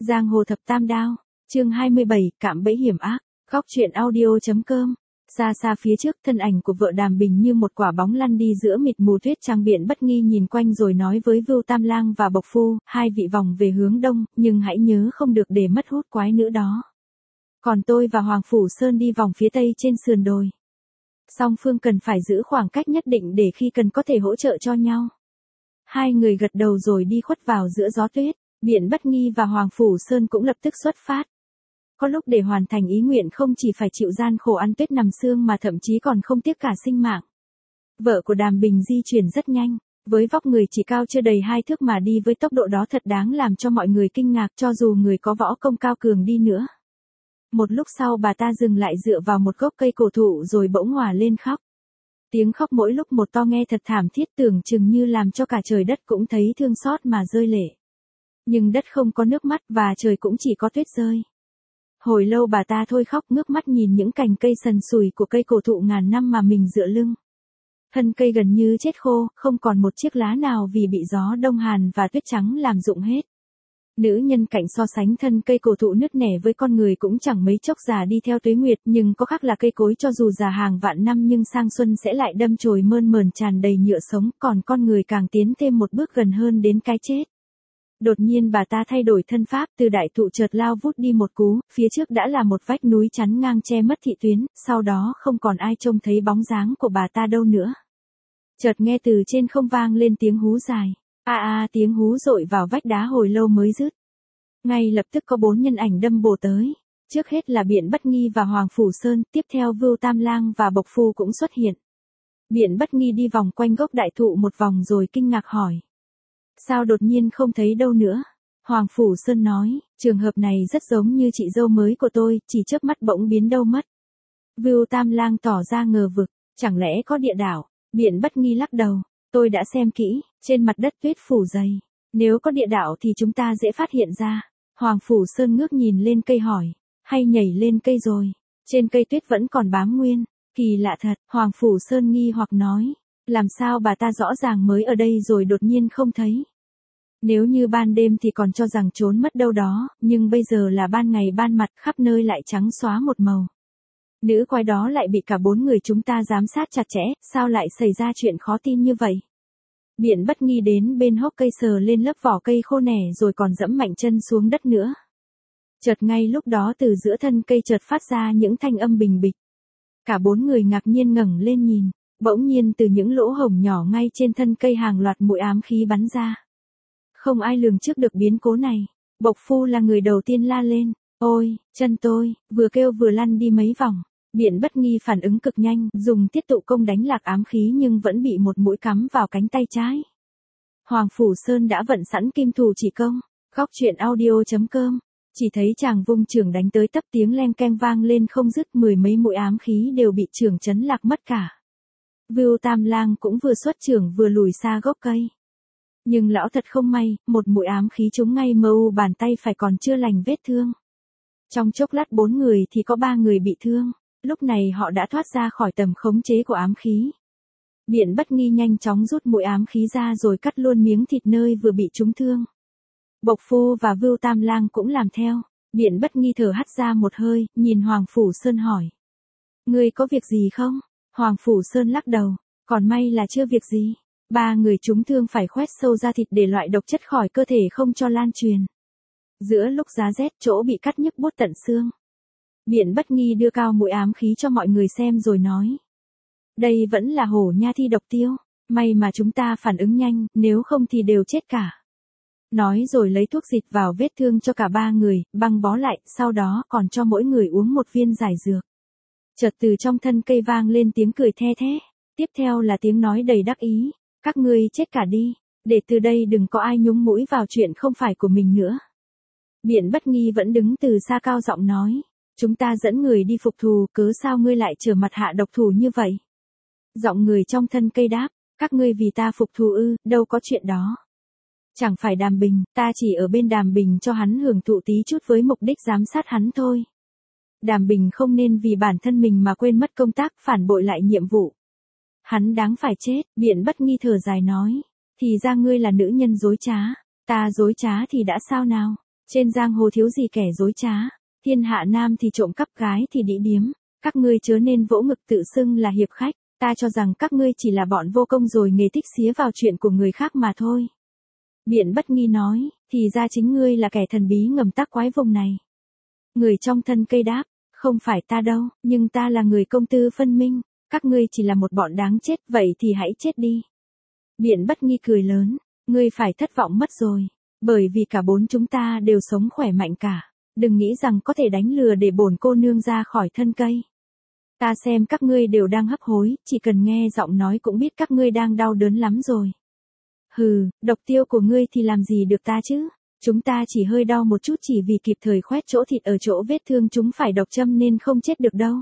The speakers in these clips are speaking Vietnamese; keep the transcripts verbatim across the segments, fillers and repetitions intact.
Giang hồ thập tam đao, chương hai mươi bảy, cạm bẫy hiểm ác, góc truyện audio.com. Xa xa phía trước, thân ảnh của vợ Đàm Bình như một quả bóng lăn đi giữa mịt mù tuyết trắng. Biện Bất Nghi nhìn quanh rồi nói với Vưu Tam Lang và Bộc Phu, hai vị vòng về hướng đông, nhưng hãy nhớ không được để mất hút quái nữa đó. Còn tôi và Hoàng Phủ Sơn đi vòng phía tây trên sườn đồi. Song phương cần phải giữ khoảng cách nhất định để khi cần có thể hỗ trợ cho nhau. Hai người gật đầu rồi đi khuất vào giữa gió tuyết. Biện Bất Nghi và Hoàng Phủ Sơn cũng lập tức xuất phát. Có lúc để hoàn thành ý nguyện không chỉ phải chịu gian khổ ăn tuyết nằm xương mà thậm chí còn không tiếc cả sinh mạng. Vợ của Đàm Bình di chuyển rất nhanh, với vóc người chỉ cao chưa đầy hai thước mà đi với tốc độ đó thật đáng làm cho mọi người kinh ngạc cho dù người có võ công cao cường đi nữa. Một lúc sau bà ta dừng lại dựa vào một gốc cây cổ thụ rồi bỗng òa lên khóc. Tiếng khóc mỗi lúc một to nghe thật thảm thiết, tưởng chừng như làm cho cả trời đất cũng thấy thương xót mà rơi lệ. Nhưng đất không có nước mắt và trời cũng chỉ có tuyết rơi. Hồi lâu bà ta thôi khóc, ngước mắt nhìn những cành cây sần sùi của cây cổ thụ ngàn năm mà mình dựa lưng. Thân cây gần như chết khô, không còn một chiếc lá nào vì bị gió đông hàn và tuyết trắng làm rụng hết. Nữ nhân cạnh so sánh thân cây cổ thụ nứt nẻ với con người cũng chẳng mấy chốc già đi theo tuế nguyệt, nhưng có khác là cây cối cho dù già hàng vạn năm nhưng sang xuân sẽ lại đâm chồi mơn mởn tràn đầy nhựa sống, còn con người càng tiến thêm một bước gần hơn đến cái chết. Đột nhiên bà ta thay đổi thân pháp, từ đại thụ chợt lao vút đi một cú, phía trước đã là một vách núi chắn ngang che mất thị tuyến, sau đó không còn ai trông thấy bóng dáng của bà ta đâu nữa. Chợt nghe từ trên không vang lên tiếng hú dài. A a tiếng hú dội vào vách đá hồi lâu mới dứt. Ngay lập tức có bốn nhân ảnh đâm bổ tới. Trước hết là Biện Bất Nghi và Hoàng Phủ Sơn, tiếp theo Vưu Tam Lang và Bộc Phu cũng xuất hiện. Biện Bất Nghi đi vòng quanh gốc đại thụ một vòng rồi kinh ngạc hỏi. Sao đột nhiên không thấy đâu nữa? Hoàng Phủ Sơn nói, trường hợp này rất giống như chị dâu mới của tôi, chỉ chớp mắt bỗng biến đâu mất. Vưu Tam Lang tỏ ra ngờ vực, chẳng lẽ có địa đảo? Biện Bất Nghi lắc đầu, tôi đã xem kỹ, trên mặt đất tuyết phủ dày. Nếu có địa đảo thì chúng ta dễ phát hiện ra. Hoàng Phủ Sơn ngước nhìn lên cây hỏi, hay nhảy lên cây rồi? Trên cây tuyết vẫn còn bám nguyên, kỳ lạ thật. Hoàng Phủ Sơn nghi hoặc nói, làm sao bà ta rõ ràng mới ở đây rồi đột nhiên không thấy? Nếu như ban đêm thì còn cho rằng trốn mất đâu đó, nhưng bây giờ là ban ngày ban mặt, khắp nơi lại trắng xóa một màu. Nữ quái đó lại bị cả bốn người chúng ta giám sát chặt chẽ, sao lại xảy ra chuyện khó tin như vậy? Biện Bất Nghi đến bên hốc cây sờ lên lớp vỏ cây khô nẻ rồi còn dẫm mạnh chân xuống đất nữa. Chợt ngay lúc đó từ giữa thân cây chợt phát ra những thanh âm bình bịch. Cả bốn người ngạc nhiên ngẩng lên nhìn, bỗng nhiên từ những lỗ hổng nhỏ ngay trên thân cây hàng loạt mũi ám khí bắn ra. Không ai lường trước được biến cố này. Bộc Phu là người đầu tiên la lên, ôi, chân tôi, vừa kêu vừa lăn đi mấy vòng. Biện Bất Nghi phản ứng cực nhanh, dùng tiết tụ công đánh lạc ám khí nhưng vẫn bị một mũi cắm vào cánh tay trái. Hoàng Phủ Sơn đã vận sẵn kim thủ chỉ công. Góc truyện audio.com. Chỉ thấy chàng vung chưởng đánh tới tấp, tiếng leng keng vang lên không dứt, mười mấy mũi ám khí đều bị chưởng chấn lạc mất cả. Vưu Tam Lang cũng vừa xuất chưởng vừa lùi xa gốc cây. Nhưng lão thật không may, một mũi ám khí trúng ngay mờ u bàn tay phải còn chưa lành vết thương. Trong chốc lát bốn người thì có ba người bị thương. Lúc này họ đã thoát ra khỏi tầm khống chế của ám khí. Biện Bất Nghi nhanh chóng rút mũi ám khí ra rồi cắt luôn miếng thịt nơi vừa bị trúng thương. Bộc Phu và Vưu Tam Lang cũng làm theo. Biện Bất Nghi thở hắt ra một hơi, nhìn Hoàng Phủ Sơn hỏi. Ngươi có việc gì không? Hoàng Phủ Sơn lắc đầu, còn may là chưa việc gì. Ba người trúng thương phải khoét sâu ra thịt để loại độc chất khỏi cơ thể không cho lan truyền. Giữa lúc giá rét chỗ bị cắt nhức buốt tận xương. Biện Bất Nghi đưa cao mũi ám khí cho mọi người xem rồi nói. Đây vẫn là hổ nha thi độc tiêu, may mà chúng ta phản ứng nhanh, nếu không thì đều chết cả. Nói rồi lấy thuốc dịch vào vết thương cho cả ba người, băng bó lại, sau đó còn cho mỗi người uống một viên giải dược. Chợt từ trong thân cây vang lên tiếng cười the thé, tiếp theo là tiếng nói đầy đắc ý, các ngươi chết cả đi, để từ đây đừng có ai nhúng mũi vào chuyện không phải của mình nữa. Biện Bất Nghi vẫn đứng từ xa cao giọng nói. Chúng ta dẫn người đi phục thù, cớ sao ngươi lại trở mặt hạ độc thủ như vậy? Giọng người trong thân cây đáp, các ngươi vì ta phục thù ư, đâu có chuyện đó. Chẳng phải Đàm Bình, ta chỉ ở bên Đàm Bình cho hắn hưởng thụ tí chút với mục đích giám sát hắn thôi. Đàm Bình không nên vì bản thân mình mà quên mất công tác, phản bội lại nhiệm vụ. Hắn đáng phải chết. Biện Bất Nghi thở dài nói, thì ra ngươi là nữ nhân dối trá, ta dối trá thì đã sao nào? Trên giang hồ thiếu gì kẻ dối trá, thiên hạ nam thì trộm cắp, gái thì đĩ điếm, các ngươi chớ nên vỗ ngực tự xưng là hiệp khách, ta cho rằng các ngươi chỉ là bọn vô công rồi nghề thích xía vào chuyện của người khác mà thôi. Biện Bất Nghi nói, thì ra chính ngươi là kẻ thần bí ngầm tác quái vùng này. Người trong thân cây đáp, không phải ta đâu, nhưng ta là người công tư phân minh, các ngươi chỉ là một bọn đáng chết, vậy thì hãy chết đi. Biện Bất Nghi cười lớn, ngươi phải thất vọng mất rồi, bởi vì cả bốn chúng ta đều sống khỏe mạnh cả, đừng nghĩ rằng có thể đánh lừa để bổn cô nương ra khỏi thân cây. Ta xem các ngươi đều đang hấp hối, chỉ cần nghe giọng nói cũng biết các ngươi đang đau đớn lắm rồi. Hừ, độc tiêu của ngươi thì làm gì được ta chứ, chúng ta chỉ hơi đau một chút chỉ vì kịp thời khoét chỗ thịt ở chỗ vết thương chúng phải độc châm nên không chết được đâu.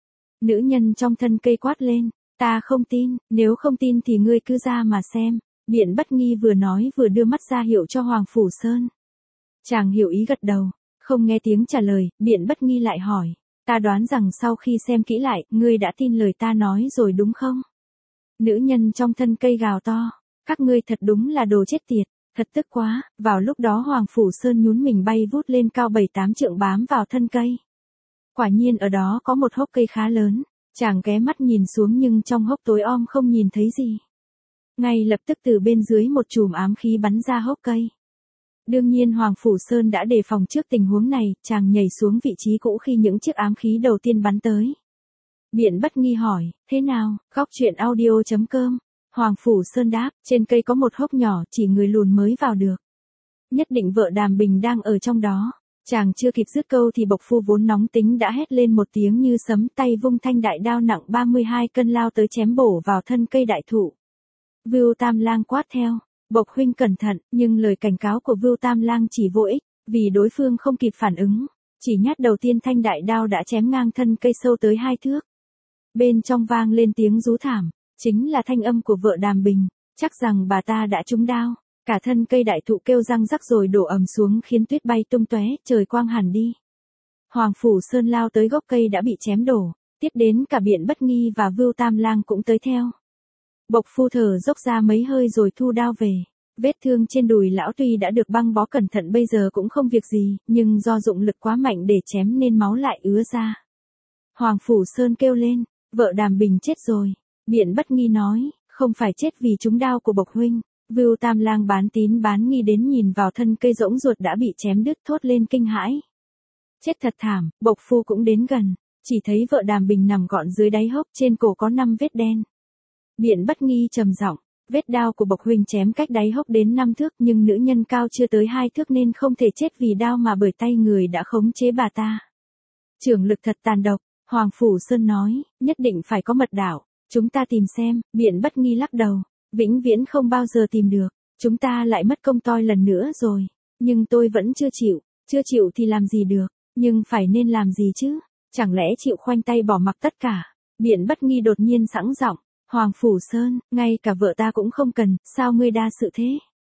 Nữ nhân trong thân cây quát lên, ta không tin, nếu không tin thì ngươi cứ ra mà xem. Biện Bất Nghi vừa nói vừa đưa mắt ra hiệu cho Hoàng Phủ Sơn. Chàng hiểu ý gật đầu, không nghe tiếng trả lời, Biện Bất Nghi lại hỏi, ta đoán rằng sau khi xem kỹ lại, ngươi đã tin lời ta nói rồi đúng không? Nữ nhân trong thân cây gào to, các ngươi thật đúng là đồ chết tiệt, thật tức quá. Vào lúc đó Hoàng Phủ Sơn nhún mình bay vút lên cao bảy tám trượng bám vào thân cây. Quả nhiên ở đó có một hốc cây khá lớn, chàng ghé mắt nhìn xuống nhưng trong hốc tối om không nhìn thấy gì. Ngay lập tức từ bên dưới một chùm ám khí bắn ra hốc cây. Đương nhiên Hoàng Phủ Sơn đã đề phòng trước tình huống này, chàng nhảy xuống vị trí cũ khi những chiếc ám khí đầu tiên bắn tới. Biện Bất Nghi hỏi, thế nào, góc truyện audio chấm com. Hoàng Phủ Sơn đáp, trên cây có một hốc nhỏ, chỉ người lùn mới vào được. Nhất định vợ Đàm Bình đang ở trong đó. Chàng chưa kịp dứt câu thì Bộc Phu vốn nóng tính đã hét lên một tiếng như sấm, tay vung thanh đại đao nặng ba mươi hai cân lao tới chém bổ vào thân cây đại thụ. Vưu Tam Lang quát theo, Bộc huynh cẩn thận, nhưng lời cảnh cáo của Vưu Tam Lang chỉ vô ích, vì đối phương không kịp phản ứng, chỉ nhát đầu tiên thanh đại đao đã chém ngang thân cây sâu tới hai thước. Bên trong vang lên tiếng rú thảm, chính là thanh âm của vợ Đàm Bình, chắc rằng bà ta đã trúng đao. Cả thân cây đại thụ kêu răng rắc rồi đổ ầm xuống khiến tuyết bay tung tóe, trời quang hẳn đi. Hoàng Phủ Sơn lao tới gốc cây đã bị chém đổ, tiếp đến cả Biện Bất Nghi và Vưu Tam Lang cũng tới theo. Bộc Phu thở dốc ra mấy hơi rồi thu đao về. Vết thương trên đùi lão tuy đã được băng bó cẩn thận bây giờ cũng không việc gì, nhưng do dụng lực quá mạnh để chém nên máu lại ứa ra. Hoàng Phủ Sơn kêu lên, vợ Đàm Bình chết rồi. Biện Bất Nghi nói, không phải chết vì trúng đao của Bộc huynh. Vưu Tam Lang bán tín bán nghi đến nhìn vào thân cây rỗng ruột đã bị chém đứt thốt lên kinh hãi. Chết thật thảm. Bộc Phu cũng đến gần, chỉ thấy vợ Đàm Bình nằm gọn dưới đáy hốc, trên cổ có năm vết đen. Biện Bất Nghi trầm giọng, vết đao của Bộc huynh chém cách đáy hốc đến năm thước nhưng nữ nhân cao chưa tới hai thước nên không thể chết vì đao mà bởi tay người đã khống chế bà ta. Trưởng lực thật tàn độc, Hoàng Phủ Sơn nói, nhất định phải có mật đạo, chúng ta tìm xem. Biện Bất Nghi lắc đầu, vĩnh viễn không bao giờ tìm được, chúng ta lại mất công toi lần nữa rồi, nhưng tôi vẫn chưa chịu, chưa chịu thì làm gì được, nhưng phải nên làm gì chứ, chẳng lẽ chịu khoanh tay bỏ mặc tất cả. Biện Bất Nghi đột nhiên sẵn giọng, Hoàng Phủ Sơn, ngay cả vợ ta cũng không cần, sao ngươi đa sự thế?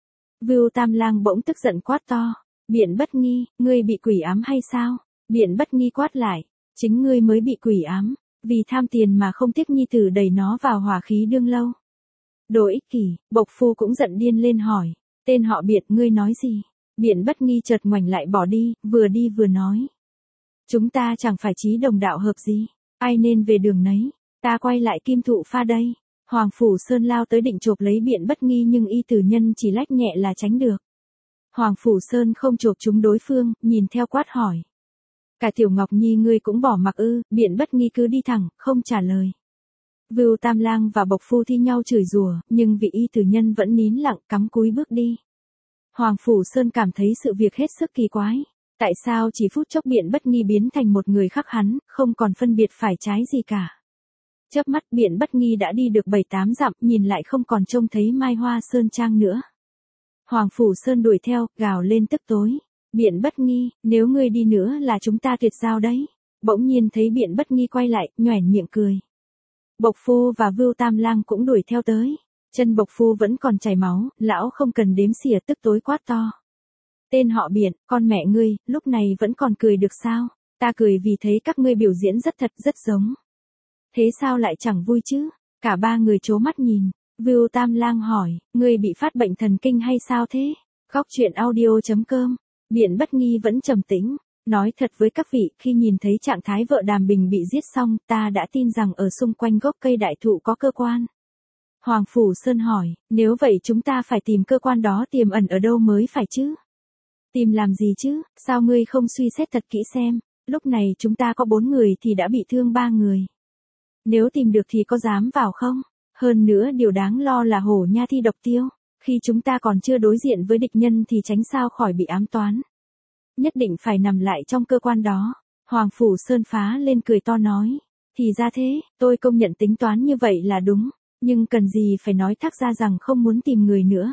Vưu Tam Lang bỗng tức giận quát to, Biện Bất Nghi, ngươi bị quỷ ám hay sao? Biện Bất Nghi quát lại, chính ngươi mới bị quỷ ám, vì tham tiền mà không tiếc nhi tử đẩy nó vào hỏa khí đương lâu. Đồ ích kỷ. Bộc Phu cũng giận điên lên hỏi, tên họ Biện ngươi nói gì? Biện Bất Nghi chợt ngoảnh lại bỏ đi, vừa đi vừa nói, chúng ta chẳng phải chí đồng đạo hợp gì, ai nên về đường nấy, ta quay lại Kim Thụ Pha đây. Hoàng Phủ Sơn lao tới định chộp lấy Biện Bất Nghi nhưng y tử nhân chỉ lách nhẹ là tránh được. Hoàng Phủ Sơn không chộp trúng đối phương, nhìn theo quát hỏi, cả Tiểu Ngọc Nhi ngươi cũng bỏ mặc ư? Biện Bất Nghi cứ đi thẳng, không trả lời. Vưu Tam Lang và Bộc Phu thi nhau chửi rủa, nhưng vị y tử nhân vẫn nín lặng cắm cúi bước đi. Hoàng Phủ Sơn cảm thấy sự việc hết sức kỳ quái. Tại sao chỉ phút chốc Biện Bất Nghi biến thành một người khác hắn, không còn phân biệt phải trái gì cả. Chớp mắt Biện Bất Nghi đã đi được bảy tám dặm, nhìn lại không còn trông thấy Mai Hoa Sơn Trang nữa. Hoàng Phủ Sơn đuổi theo, gào lên tức tối. Biện Bất Nghi, nếu ngươi đi nữa là chúng ta tuyệt giao đấy. Bỗng nhiên thấy Biện Bất Nghi quay lại, nhoẻn miệng cười. Bộc Phu và Vưu Tam Lang cũng đuổi theo tới. Chân Bộc Phu vẫn còn chảy máu, lão không cần đếm xỉa tức tối quát to. Tên họ Biện, con mẹ ngươi, lúc này vẫn còn cười được sao? Ta cười vì thấy các ngươi biểu diễn rất thật, rất giống. Thế sao lại chẳng vui chứ? Cả ba người trố mắt nhìn. Vưu Tam Lang hỏi, ngươi bị phát bệnh thần kinh hay sao thế? Góc truyện audio chấm com Biện Bất Nghi vẫn trầm tĩnh, nói thật với các vị, khi nhìn thấy trạng thái vợ Đàm Bình bị giết xong, ta đã tin rằng ở xung quanh gốc cây đại thụ có cơ quan. Hoàng Phủ Sơn hỏi, nếu vậy chúng ta phải tìm cơ quan đó tiềm ẩn ở đâu mới phải chứ? Tìm làm gì chứ, sao ngươi không suy xét thật kỹ xem, lúc này chúng ta có bốn người thì đã bị thương ba người. Nếu tìm được thì có dám vào không? Hơn nữa điều đáng lo là Hổ Nha thi độc tiêu, khi chúng ta còn chưa đối diện với địch nhân thì tránh sao khỏi bị ám toán. Nhất định phải nằm lại trong cơ quan đó. Hoàng Phủ Sơn phá lên cười to nói, thì ra thế, tôi công nhận tính toán như vậy là đúng, nhưng cần gì phải nói thác ra rằng không muốn tìm người nữa.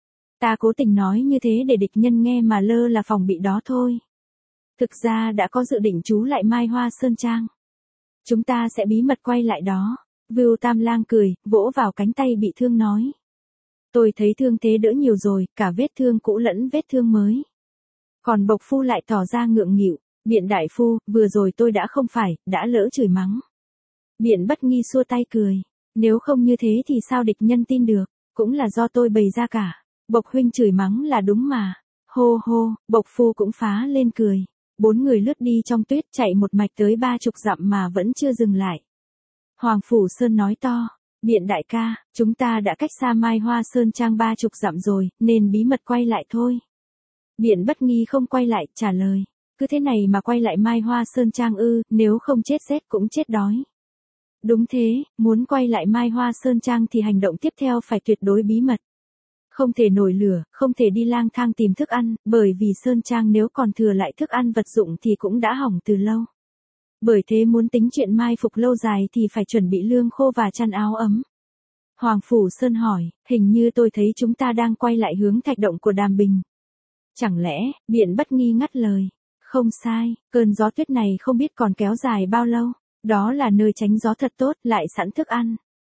Ta cố tình nói như thế để địch nhân nghe mà lơ là phòng bị đó thôi. Thực ra đã có dự định trú lại Mai Hoa Sơn Trang. Chúng ta sẽ bí mật quay lại đó. Vưu Tam Lang cười, vỗ vào cánh tay bị thương nói. Tôi thấy thương thế đỡ nhiều rồi, cả vết thương cũ lẫn vết thương mới. Còn Bộc Phu lại tỏ ra ngượng nghịu, Biện đại phu, vừa rồi tôi đã không phải, đã lỡ chửi mắng. Biện Bất Nghi xua tay cười, nếu không như thế thì sao địch nhân tin được, cũng là do tôi bày ra cả. Bộc huynh chửi mắng là đúng mà. Hô hô, Bộc Phu cũng phá lên cười. Bốn người lướt đi trong tuyết chạy một mạch tới ba chục dặm mà vẫn chưa dừng lại. Hoàng Phủ Sơn nói to, Biện đại ca, chúng ta đã cách xa Mai Hoa Sơn Trang ba chục dặm rồi, nên bí mật quay lại thôi. Biện Bất Nghi không quay lại, trả lời, cứ thế này mà quay lại Mai Hoa Sơn Trang ư, nếu không chết rét cũng chết đói. Đúng thế, muốn quay lại Mai Hoa Sơn Trang thì hành động tiếp theo phải tuyệt đối bí mật. Không thể nổi lửa, không thể đi lang thang tìm thức ăn, bởi vì Sơn Trang nếu còn thừa lại thức ăn vật dụng thì cũng đã hỏng từ lâu. Bởi thế muốn tính chuyện mai phục lâu dài thì phải chuẩn bị lương khô và chăn áo ấm. Hoàng Phủ Sơn hỏi, hình như tôi thấy chúng ta đang quay lại hướng thạch động của Đàm Bình. Chẳng lẽ, Biện Bất Nghi ngắt lời. Không sai, cơn gió tuyết này không biết còn kéo dài bao lâu. Đó là nơi tránh gió thật tốt, lại sẵn thức ăn.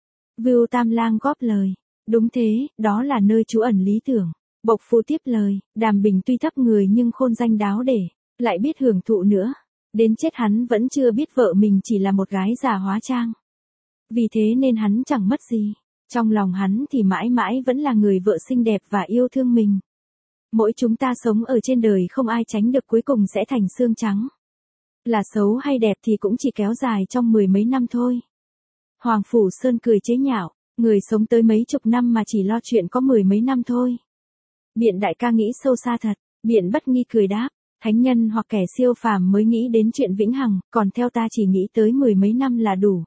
Vưu Tam Lang góp lời. Đúng thế, đó là nơi trú ẩn lý tưởng. Bộc Phu tiếp lời, Đàm Bình tuy thấp người nhưng khôn danh đáo để, lại biết hưởng thụ nữa. Đến chết hắn vẫn chưa biết vợ mình chỉ là một gái già hóa trang. Vì thế nên hắn chẳng mất gì. Trong lòng hắn thì mãi mãi vẫn là người vợ xinh đẹp và yêu thương mình. Mỗi chúng ta sống ở trên đời không ai tránh được cuối cùng sẽ thành xương trắng. Là xấu hay đẹp thì cũng chỉ kéo dài trong mười mấy năm thôi. Hoàng Phủ Sơn cười chế nhạo, người sống tới mấy chục năm mà chỉ lo chuyện có mười mấy năm thôi. Biện đại ca nghĩ sâu xa thật, Biện Bất Nghi cười đáp, thánh nhân hoặc kẻ siêu phàm mới nghĩ đến chuyện vĩnh hằng, còn theo ta chỉ nghĩ tới mười mấy năm là đủ.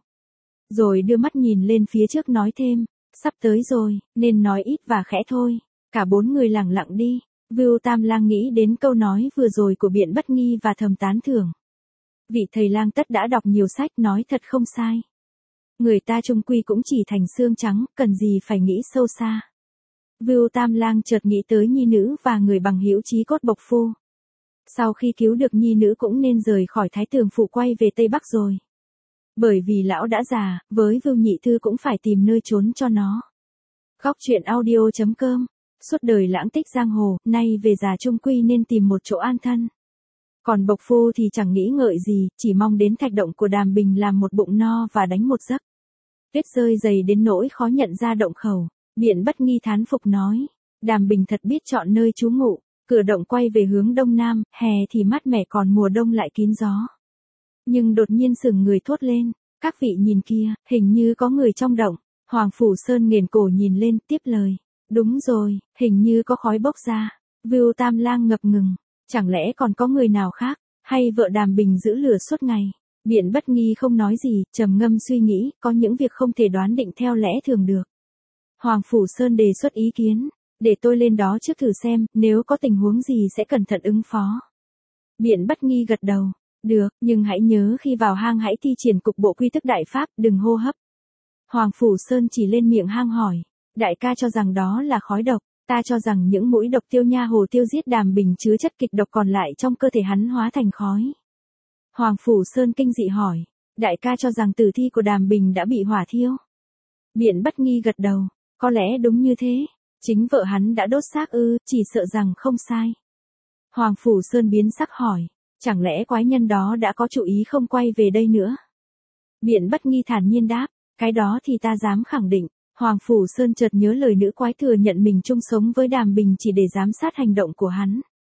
Rồi đưa mắt nhìn lên phía trước nói thêm, sắp tới rồi, nên nói ít và khẽ thôi. Cả bốn người lặng lặng đi. Vưu Tam Lang nghĩ đến câu nói vừa rồi của Biện Bất Nghi và thầm tán thưởng. Vị thầy lang tất đã đọc nhiều sách, nói thật không sai. Người ta chung quy cũng chỉ thành xương trắng, cần gì phải nghĩ sâu xa. Vưu Tam Lang chợt nghĩ tới nhi nữ và người bằng hữu chí cốt Bộc Phu. Sau khi cứu được nhi nữ cũng nên rời khỏi Thái Tường Phủ quay về Tây Bắc rồi. Bởi vì lão đã già, với Vưu Nhị Thư cũng phải tìm nơi trốn cho nó. Góc truyện audio chấm com. Suốt đời lãng tích giang hồ, nay về già chung quy nên tìm một chỗ an thân. Còn Bộc Phu thì chẳng nghĩ ngợi gì, chỉ mong đến thạch động của Đàm Bình làm một bụng no và đánh một giấc. Tuyết rơi dày đến nỗi khó nhận ra động khẩu. Biện Bất Nghi thán phục nói, Đàm Bình thật biết chọn nơi trú ngụ. Cửa động quay về hướng đông nam, hè thì mát mẻ còn mùa đông lại kín gió. Nhưng đột nhiên sững người thốt lên, các vị nhìn kia, hình như có người trong động. Hoàng Phủ Sơn nghển cổ nhìn lên, tiếp lời. Đúng rồi, hình như có khói bốc ra. Vưu Tam Lang ngập ngừng, chẳng lẽ còn có người nào khác, hay vợ Đàm Bình giữ lửa suốt ngày. Biện Bất Nghi không nói gì, trầm ngâm suy nghĩ, có những việc không thể đoán định theo lẽ thường được. Hoàng Phủ Sơn đề xuất ý kiến, để tôi lên đó trước thử xem, nếu có tình huống gì sẽ cẩn thận ứng phó. Biện Bất Nghi gật đầu, được, nhưng hãy nhớ khi vào hang hãy thi triển cục bộ quy thức đại pháp, đừng hô hấp. Hoàng Phủ Sơn chỉ lên miệng hang hỏi, đại ca cho rằng đó là khói độc, ta cho rằng những mũi độc tiêu nha hồ tiêu giết Đàm Bình chứa chất kịch độc còn lại trong cơ thể hắn hóa thành khói. Hoàng Phủ Sơn kinh dị hỏi, đại ca cho rằng tử thi của Đàm Bình đã bị hỏa thiêu. Biện Bất Nghi gật đầu, có lẽ đúng như thế, chính vợ hắn đã đốt xác ư, chỉ sợ rằng không sai. Hoàng Phủ Sơn biến sắc hỏi, chẳng lẽ quái nhân đó đã có chủ ý không quay về đây nữa? Biện Bất Nghi thản nhiên đáp, cái đó thì ta dám khẳng định. Hoàng Phủ Sơn chợt nhớ lời nữ quái thừa nhận mình chung sống với Đàm Bình chỉ để giám sát hành động của hắn.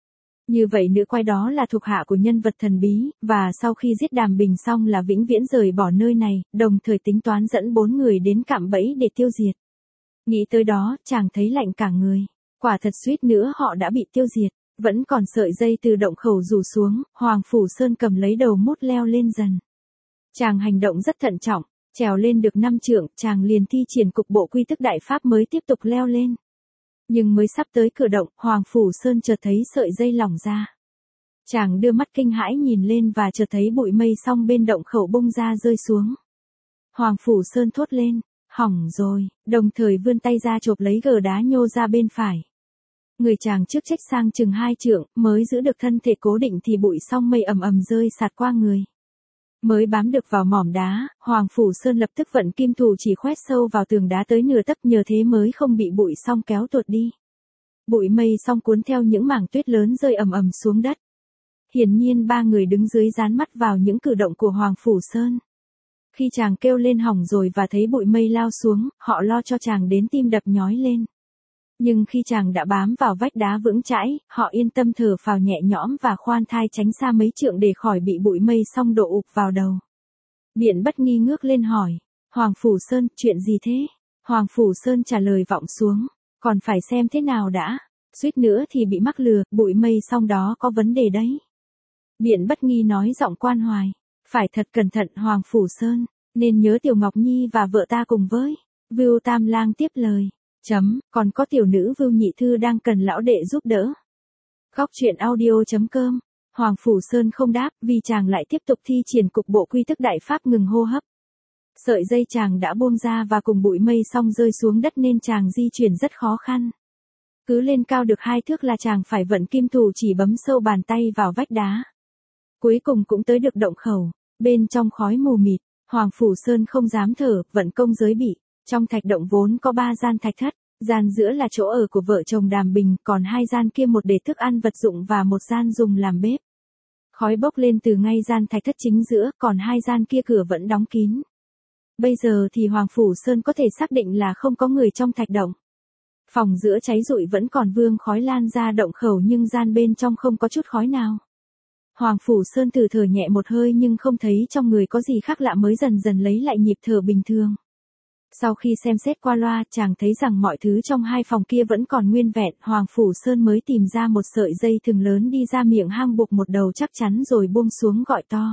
Như vậy nữ quái đó là thuộc hạ của nhân vật thần bí, và sau khi giết Đàm Bình xong là vĩnh viễn rời bỏ nơi này, đồng thời tính toán dẫn bốn người đến cạm bẫy để tiêu diệt. Nghĩ tới đó, chàng thấy lạnh cả người. Quả thật suýt nữa họ đã bị tiêu diệt. Vẫn còn sợi dây từ động khẩu rủ xuống, Hoàng Phủ Sơn cầm lấy đầu mút leo lên dần. Chàng hành động rất thận trọng, trèo lên được năm trượng, chàng liền thi triển cục bộ quy tức đại pháp mới tiếp tục leo lên. Nhưng mới sắp tới cửa động, Hoàng Phủ Sơn chợt thấy sợi dây lỏng ra. Chàng đưa mắt kinh hãi nhìn lên và chợt thấy bụi mây song bên động khẩu bung ra rơi xuống. Hoàng Phủ Sơn thốt lên, hỏng rồi, đồng thời vươn tay ra chộp lấy gờ đá nhô ra bên phải. Người chàng trước trách sang chừng hai trượng, mới giữ được thân thể cố định thì bụi song mây ầm ầm rơi sạt qua người. Mới bám được vào mỏm đá, Hoàng Phủ Sơn lập tức vận kim thủ chỉ khoét sâu vào tường đá tới nửa tấc, nhờ thế mới không bị bụi song kéo tuột đi. Bụi mây song cuốn theo những mảng tuyết lớn rơi ầm ầm xuống đất. Hiển nhiên ba người đứng dưới dán mắt vào những cử động của Hoàng Phủ Sơn. Khi chàng kêu lên hỏng rồi và thấy bụi mây lao xuống, họ lo cho chàng đến tim đập nhói lên. Nhưng khi chàng đã bám vào vách đá vững chãi, họ yên tâm thở phào nhẹ nhõm và khoan thai tránh xa mấy trượng để khỏi bị bụi mây song đổ ụp vào đầu. Biện Bất Nghi ngước lên hỏi, Hoàng Phủ Sơn, chuyện gì thế? Hoàng Phủ Sơn trả lời vọng xuống, còn phải xem thế nào đã, suýt nữa thì bị mắc lừa, bụi mây song đó có vấn đề đấy. Biện Bất Nghi nói giọng quan hoài, phải thật cẩn thận Hoàng Phủ Sơn, nên nhớ Tiểu Ngọc Nhi và vợ ta cùng với. Vưu Tam Lang tiếp lời. Chấm, còn có tiểu nữ Vưu Nhị Thư đang cần lão đệ giúp đỡ. Góc truyện audio chấm com. Hoàng Phủ Sơn không đáp, vì chàng lại tiếp tục thi triển cục bộ quy tức đại pháp ngừng hô hấp. Sợi dây chàng đã buông ra và cùng bụi mây song rơi xuống đất nên chàng di chuyển rất khó khăn. Cứ lên cao được hai thước là chàng phải vận kim thủ chỉ bấm sâu bàn tay vào vách đá. Cuối cùng cũng tới được động khẩu, bên trong khói mù mịt, Hoàng Phủ Sơn không dám thở, vận công giới bị. Trong thạch động vốn có ba gian thạch thất, gian giữa là chỗ ở của vợ chồng Đàm Bình, còn hai gian kia một để thức ăn vật dụng và một gian dùng làm bếp. Khói bốc lên từ ngay gian thạch thất chính giữa, còn hai gian kia cửa vẫn đóng kín. Bây giờ thì Hoàng Phủ Sơn có thể xác định là không có người trong thạch động. Phòng giữa cháy rụi vẫn còn vương khói lan ra động khẩu nhưng gian bên trong không có chút khói nào. Hoàng Phủ Sơn thử thở nhẹ một hơi nhưng không thấy trong người có gì khác lạ mới dần dần lấy lại nhịp thở bình thường. Sau khi xem xét qua loa, chàng thấy rằng mọi thứ trong hai phòng kia vẫn còn nguyên vẹn, Hoàng Phủ Sơn mới tìm ra một sợi dây thừng lớn đi ra miệng hang buộc một đầu chắc chắn rồi buông xuống gọi to.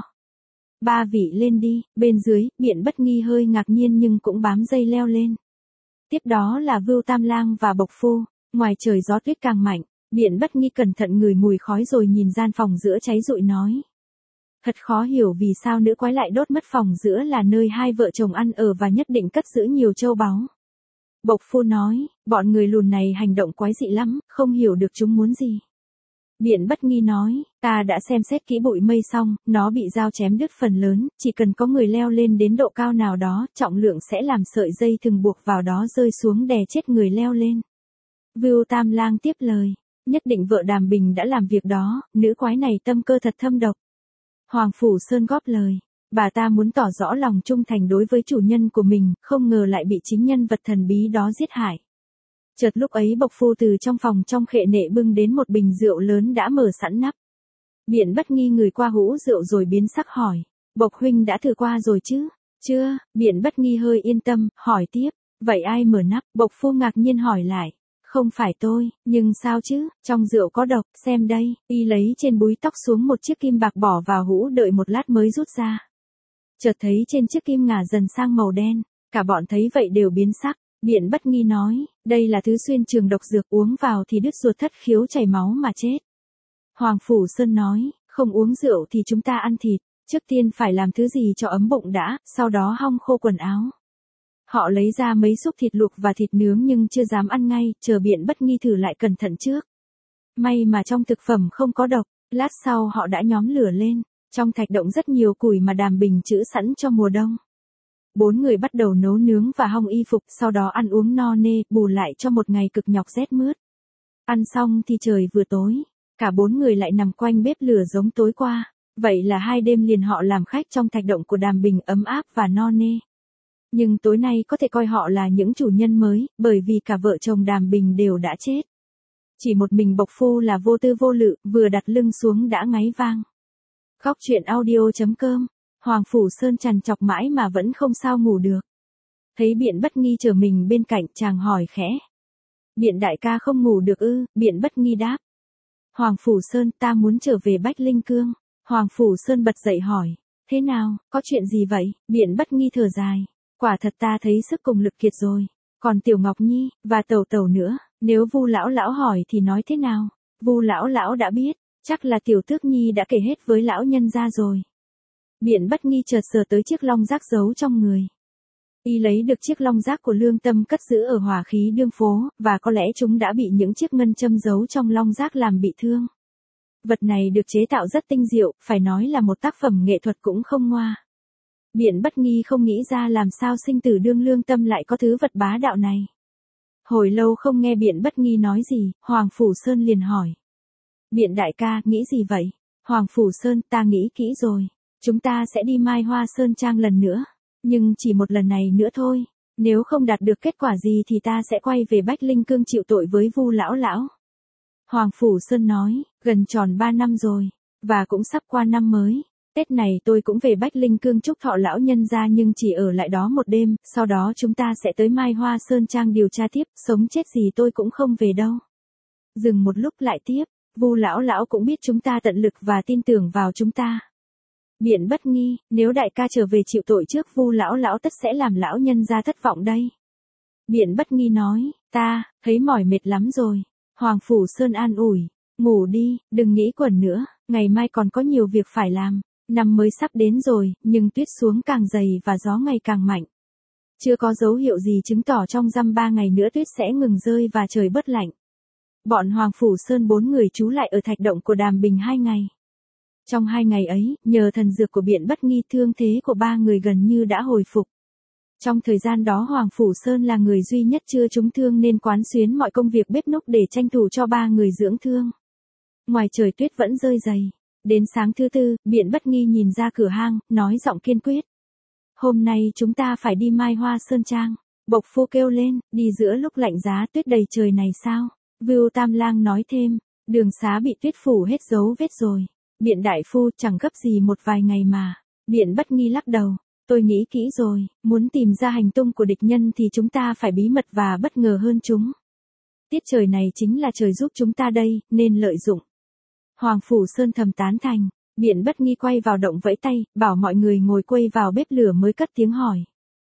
Ba vị lên đi, bên dưới, Biện Bất Nghi hơi ngạc nhiên nhưng cũng bám dây leo lên. Tiếp đó là Vưu Tam Lang và Bộc Phu, ngoài trời gió tuyết càng mạnh, Biện Bất Nghi cẩn thận ngửi mùi khói rồi nhìn gian phòng giữa cháy rụi nói. Thật khó hiểu vì sao nữ quái lại đốt mất phòng giữa là nơi hai vợ chồng ăn ở và nhất định cất giữ nhiều châu báu. Bộc Phu nói, bọn người lùn này hành động quái dị lắm, không hiểu được chúng muốn gì. Biện Bất Nghi nói, ta đã xem xét kỹ bụi mây xong, nó bị dao chém đứt phần lớn, chỉ cần có người leo lên đến độ cao nào đó, trọng lượng sẽ làm sợi dây thừng buộc vào đó rơi xuống đè chết người leo lên. Vưu Tam Lang tiếp lời, nhất định vợ Đàm Bình đã làm việc đó, nữ quái này tâm cơ thật thâm độc. Hoàng Phủ Sơn góp lời, bà ta muốn tỏ rõ lòng trung thành đối với chủ nhân của mình, không ngờ lại bị chính nhân vật thần bí đó giết hại. Chợt lúc ấy Bộc Phu từ trong phòng trong khệ nệ bưng đến một bình rượu lớn đã mở sẵn nắp. Biện Bất Nghi người qua hũ rượu rồi biến sắc hỏi, Bộc huynh đã thử qua rồi chứ? Chưa, Biện Bất Nghi hơi yên tâm, hỏi tiếp, vậy ai mở nắp? Bộc Phu ngạc nhiên hỏi lại. Không phải tôi, nhưng sao chứ, trong rượu có độc, xem đây, y lấy trên búi tóc xuống một chiếc kim bạc bỏ vào hũ đợi một lát mới rút ra. Chợt thấy trên chiếc kim ngả dần sang màu đen, cả bọn thấy vậy đều biến sắc, Biện Bất Nghi nói, đây là thứ xuyên trường độc dược uống vào thì đứt ruột thất khiếu chảy máu mà chết. Hoàng Phủ Sơn nói, không uống rượu thì chúng ta ăn thịt, trước tiên phải làm thứ gì cho ấm bụng đã, sau đó hong khô quần áo. Họ lấy ra mấy xúc thịt luộc và thịt nướng nhưng chưa dám ăn ngay, chờ Biện Bất Nghi thử lại cẩn thận trước. May mà trong thực phẩm không có độc, lát sau họ đã nhóm lửa lên, trong thạch động rất nhiều củi mà Đàm Bình trữ sẵn cho mùa đông. Bốn người bắt đầu nấu nướng và hong y phục, sau đó ăn uống no nê, bù lại cho một ngày cực nhọc rét mướt. Ăn xong thì trời vừa tối, cả bốn người lại nằm quanh bếp lửa giống tối qua, vậy là hai đêm liền họ làm khách trong thạch động của Đàm Bình ấm áp và no nê. Nhưng tối nay có thể coi họ là những chủ nhân mới, bởi vì cả vợ chồng Đàm Bình đều đã chết. Chỉ một mình Bộc Phu là vô tư vô lự, vừa đặt lưng xuống đã ngáy vang. Góc truyện audio.com, Hoàng Phủ Sơn trằn trọc mãi mà vẫn không sao ngủ được. Thấy Biện Bất Nghi chờ mình bên cạnh, chàng hỏi khẽ. Biện đại ca không ngủ được ư? Biện Bất Nghi đáp. Hoàng Phủ Sơn, ta muốn trở về Bách Linh Cương. Hoàng Phủ Sơn bật dậy hỏi. Thế nào, có chuyện gì vậy? Biện Bất Nghi thở dài. Quả thật ta thấy sức cùng lực kiệt rồi. Còn Tiểu Ngọc Nhi, và Tẩu Tẩu nữa, nếu Vu lão lão hỏi thì nói thế nào? Vu lão lão đã biết, chắc là Tiểu Tước Nhi đã kể hết với lão nhân gia rồi. Biện Bất Nghi chợt sờ tới chiếc long giác giấu trong người. Y lấy được chiếc long giác của Lương Tâm cất giữ ở Hỏa Khí Đương phố, và có lẽ chúng đã bị những chiếc ngân châm giấu trong long giác làm bị thương. Vật này được chế tạo rất tinh diệu, phải nói là một tác phẩm nghệ thuật cũng không ngoa. Biện Bất Nghi không nghĩ ra làm sao sinh tử đương Lương Tâm lại có thứ vật bá đạo này. Hồi lâu không nghe Biện Bất Nghi nói gì, Hoàng Phủ Sơn liền hỏi. Biện đại ca, nghĩ gì vậy? Hoàng Phủ Sơn, ta nghĩ kỹ rồi. Chúng ta sẽ đi Mai Hoa Sơn Trang lần nữa. Nhưng chỉ một lần này nữa thôi. Nếu không đạt được kết quả gì thì ta sẽ quay về Bách Linh Cương chịu tội với Vu lão lão. Hoàng Phủ Sơn nói, gần tròn ba năm rồi. Và cũng sắp qua năm mới. Tết này tôi cũng về Bách Linh Cương chúc thọ lão nhân gia nhưng chỉ ở lại đó một đêm. Sau đó chúng ta sẽ tới Mai Hoa Sơn Trang điều tra tiếp. Sống chết gì tôi cũng không về đâu. Dừng một lúc lại tiếp. Vu lão lão cũng biết chúng ta tận lực và tin tưởng vào chúng ta. Biện Bất Nghi, nếu đại ca trở về chịu tội trước Vu lão lão tất sẽ làm lão nhân gia thất vọng đây. Biện Bất Nghi nói, ta, thấy mỏi mệt lắm rồi. Hoàng Phủ Sơn an ủi, ngủ đi, đừng nghĩ quẩn nữa, ngày mai còn có nhiều việc phải làm. Năm mới sắp đến rồi, nhưng tuyết xuống càng dày và gió ngày càng mạnh. Chưa có dấu hiệu gì chứng tỏ trong dăm ba ngày nữa tuyết sẽ ngừng rơi và trời bớt lạnh. Bọn Hoàng Phủ Sơn bốn người trú lại ở thạch động của Đàm Bình hai ngày. Trong hai ngày ấy, nhờ thần dược của Biện Bất Nghi thương thế của ba người gần như đã hồi phục. Trong thời gian đó Hoàng Phủ Sơn là người duy nhất chưa trúng thương nên quán xuyến mọi công việc bếp núc để tranh thủ cho ba người dưỡng thương. Ngoài trời tuyết vẫn rơi dày. Đến sáng thứ tư, Biện Bất Nghi nhìn ra cửa hang, nói giọng kiên quyết. Hôm nay chúng ta phải đi Mai Hoa Sơn Trang. Bộc Phu kêu lên, đi giữa lúc lạnh giá tuyết đầy trời này sao? Vưu Tam Lang nói thêm, đường xá bị tuyết phủ hết dấu vết rồi. Biện đại phu chẳng gấp gì một vài ngày mà. Biện Bất Nghi lắc đầu, tôi nghĩ kỹ rồi, muốn tìm ra hành tung của địch nhân thì chúng ta phải bí mật và bất ngờ hơn chúng. Tiết trời này chính là trời giúp chúng ta đây, nên lợi dụng. Hoàng Phủ Sơn thầm tán thành, Biện Bất Nghi quay vào động vẫy tay, bảo mọi người ngồi quây vào bếp lửa mới cất tiếng hỏi.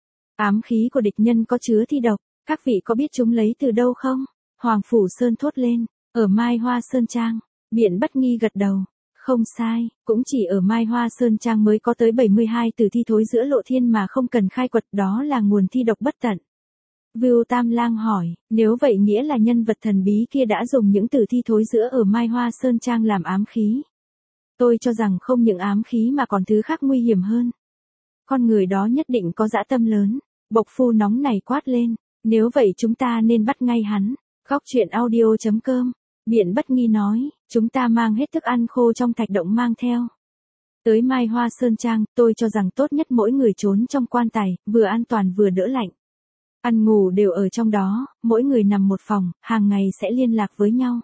Ám khí của địch nhân có chứa thi độc, các vị có biết chúng lấy từ đâu không? Hoàng Phủ Sơn thốt lên, ở Mai Hoa Sơn Trang. Biện Bất Nghi gật đầu, không sai, cũng chỉ ở Mai Hoa Sơn Trang mới có tới bảy mươi hai tử thi thối giữa lộ thiên mà không cần khai quật, đó là nguồn thi độc bất tận. Vưu Tam Lang hỏi, nếu vậy nghĩa là nhân vật thần bí kia đã dùng những tử thi thối giữa ở Mai Hoa Sơn Trang làm ám khí. Tôi cho rằng không những ám khí mà còn thứ khác nguy hiểm hơn. Con người đó nhất định có dã tâm lớn. Bộc Phu nóng này quát lên, nếu vậy chúng ta nên bắt ngay hắn. Góc truyện audio.com, Biện Bất Nghi nói, chúng ta mang hết thức ăn khô trong thạch động mang theo. Tới Mai Hoa Sơn Trang, tôi cho rằng tốt nhất mỗi người trốn trong quan tài, vừa an toàn vừa đỡ lạnh. Ăn ngủ đều ở trong đó, mỗi người nằm một phòng, hàng ngày sẽ liên lạc với nhau.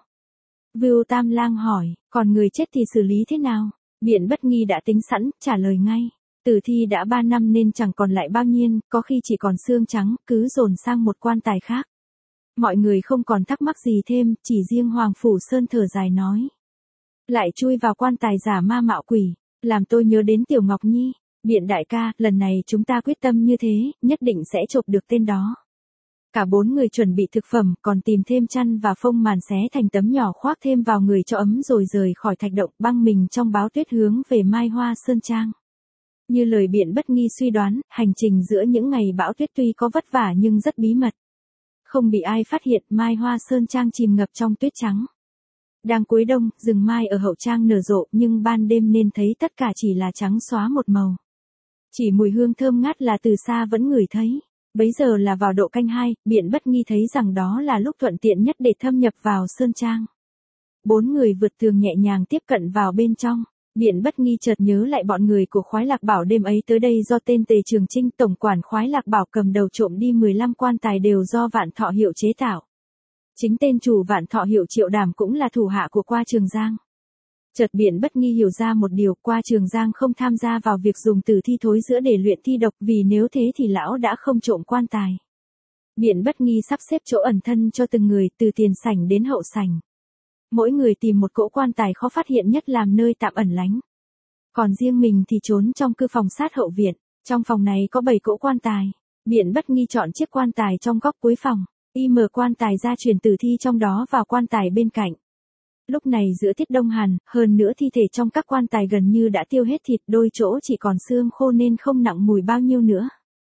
Vưu Tam Lang hỏi, còn người chết thì xử lý thế nào? Biện Bất Nghi đã tính sẵn, trả lời ngay. Tử thi đã ba năm nên chẳng còn lại bao nhiêu, có khi chỉ còn xương trắng, cứ dồn sang một quan tài khác. Mọi người không còn thắc mắc gì thêm, chỉ riêng Hoàng Phủ Sơn thở dài nói. Lại chui vào quan tài giả ma mạo quỷ, làm tôi nhớ đến Tiểu Ngọc Nhi. Biện đại ca, lần này chúng ta quyết tâm như thế, nhất định sẽ chộp được tên đó. Cả bốn người chuẩn bị thực phẩm, còn tìm thêm chăn và phông màn xé thành tấm nhỏ khoác thêm vào người cho ấm rồi rời khỏi thạch động, băng mình trong báo tuyết hướng về Mai Hoa Sơn Trang. Như lời Biện Bất Nghi suy đoán, hành trình giữa những ngày bão tuyết tuy có vất vả nhưng rất bí mật. Không bị ai phát hiện, Mai Hoa Sơn Trang chìm ngập trong tuyết trắng. Đang cuối đông, rừng mai ở hậu trang nở rộ nhưng ban đêm nên thấy tất cả chỉ là trắng xóa một màu. Chỉ mùi hương thơm ngát là từ xa vẫn ngửi thấy. Bấy giờ là vào độ canh hai, Biện Bất Nghi thấy rằng đó là lúc thuận tiện nhất để thâm nhập vào Sơn Trang. Bốn người vượt tường nhẹ nhàng tiếp cận vào bên trong. Biện Bất Nghi chợt nhớ lại bọn người của Khoái Lạc Bảo đêm ấy tới đây do tên Tề Trường Trinh tổng quản Khoái Lạc Bảo cầm đầu trộm đi mười lăm quan tài đều do Vạn Thọ Hiệu chế tạo. Chính tên chủ Vạn Thọ hiệu Triệu Đàm cũng là thủ hạ của Qua Trường Giang. Chợt Biện Bất Nghi hiểu ra một điều, Qua Trường Giang không tham gia vào việc dùng tử thi thối rữa để luyện thi độc, vì nếu thế thì lão đã không trộm quan tài. Biện Bất Nghi sắp xếp chỗ ẩn thân cho từng người, từ tiền sảnh đến hậu sảnh. Mỗi người tìm một cỗ quan tài khó phát hiện nhất làm nơi tạm ẩn lánh. Còn riêng mình thì trốn trong cư phòng sát hậu viện. Trong phòng này có bảy cỗ quan tài. Biện Bất Nghi chọn chiếc quan tài trong góc cuối phòng. Y mở quan tài ra chuyển tử thi trong đó vào quan tài bên cạnh. Lúc này giữa tiết đông hàn, hơn nữa thi thể trong các quan tài gần như đã tiêu hết thịt, đôi chỗ chỉ còn xương khô nên không nặng mùi bao nhiêu nữa.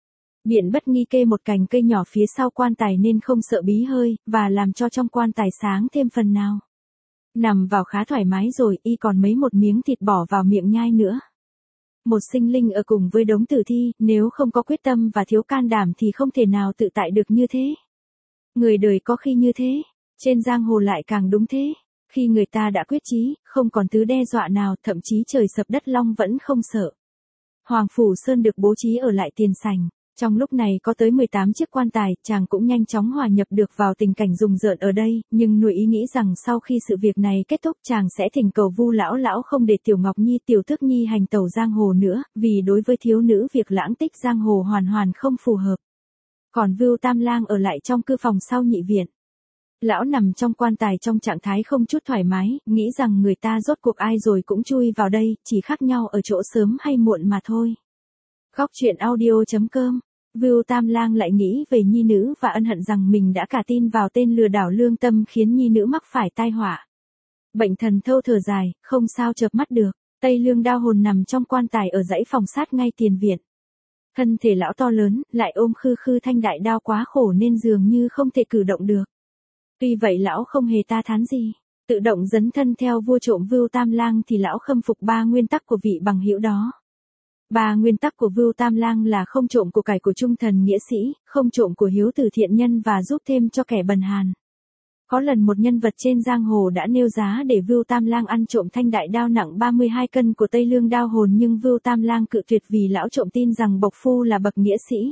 Biện Bất Nghi kê một cành cây nhỏ phía sau quan tài nên không sợ bí hơi, và làm cho trong quan tài sáng thêm phần nào. Nằm vào khá thoải mái rồi, y còn mấy một miếng thịt bỏ vào miệng nhai nữa. Một sinh linh ở cùng với đống tử thi, nếu không có quyết tâm và thiếu can đảm thì không thể nào tự tại được như thế. Người đời có khi như thế, trên giang hồ lại càng đúng thế. Khi người ta đã quyết chí, không còn thứ đe dọa nào, thậm chí trời sập đất long vẫn không sợ. Hoàng Phủ Sơn được bố trí ở lại tiền sảnh. Trong lúc này có tới mười tám chiếc quan tài, chàng cũng nhanh chóng hòa nhập được vào tình cảnh rùng rợn ở đây, nhưng nuôi ý nghĩ rằng sau khi sự việc này kết thúc chàng sẽ thỉnh cầu Vu lão lão không để Tiểu Ngọc Nhi, Tiểu Thức Nhi hành tẩu giang hồ nữa, vì đối với thiếu nữ việc lãng tích giang hồ hoàn hoàn không phù hợp. Còn Vưu Tam Lang ở lại trong cư phòng sau nhị viện. Lão nằm trong quan tài trong trạng thái không chút thoải mái, nghĩ rằng người ta rốt cuộc ai rồi cũng chui vào đây, chỉ khác nhau ở chỗ sớm hay muộn mà thôi. Góc truyện audio chấm com. Vưu Tam Lang lại nghĩ về nhi nữ và ân hận rằng mình đã cả tin vào tên lừa đảo lương tâm khiến nhi nữ mắc phải tai họa. Bệnh thần thâu thở dài, không sao chợp mắt được. Tây Lương Đao Hồn nằm trong quan tài ở dãy phòng sát ngay tiền viện. Thân thể lão to lớn, lại ôm khư khư thanh đại đao quá khổ nên dường như không thể cử động được. Tuy vậy lão không hề ta thán gì, tự động dấn thân theo vua trộm Vưu Tam Lang thì lão khâm phục ba nguyên tắc của vị bằng hữu đó. Ba nguyên tắc của Vưu Tam Lang là không trộm của cải của trung thần nghĩa sĩ, không trộm của hiếu từ thiện nhân và giúp thêm cho kẻ bần hàn. Có lần một nhân vật trên giang hồ đã nêu giá để Vưu Tam Lang ăn trộm thanh đại đao nặng ba mươi hai cân của Tây Lương Đao Hồn, nhưng Vưu Tam Lang cự tuyệt vì lão trộm tin rằng Bộc Phu là bậc nghĩa sĩ.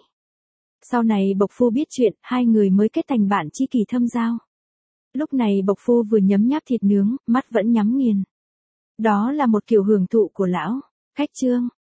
Sau này Bộc Phu biết chuyện, hai người mới kết thành bạn tri kỷ thâm giao. Lúc này Bộc Phu vừa nhấm nháp thịt nướng, mắt vẫn nhắm nghiền. Đó là một kiểu hưởng thụ của lão. Khách chương.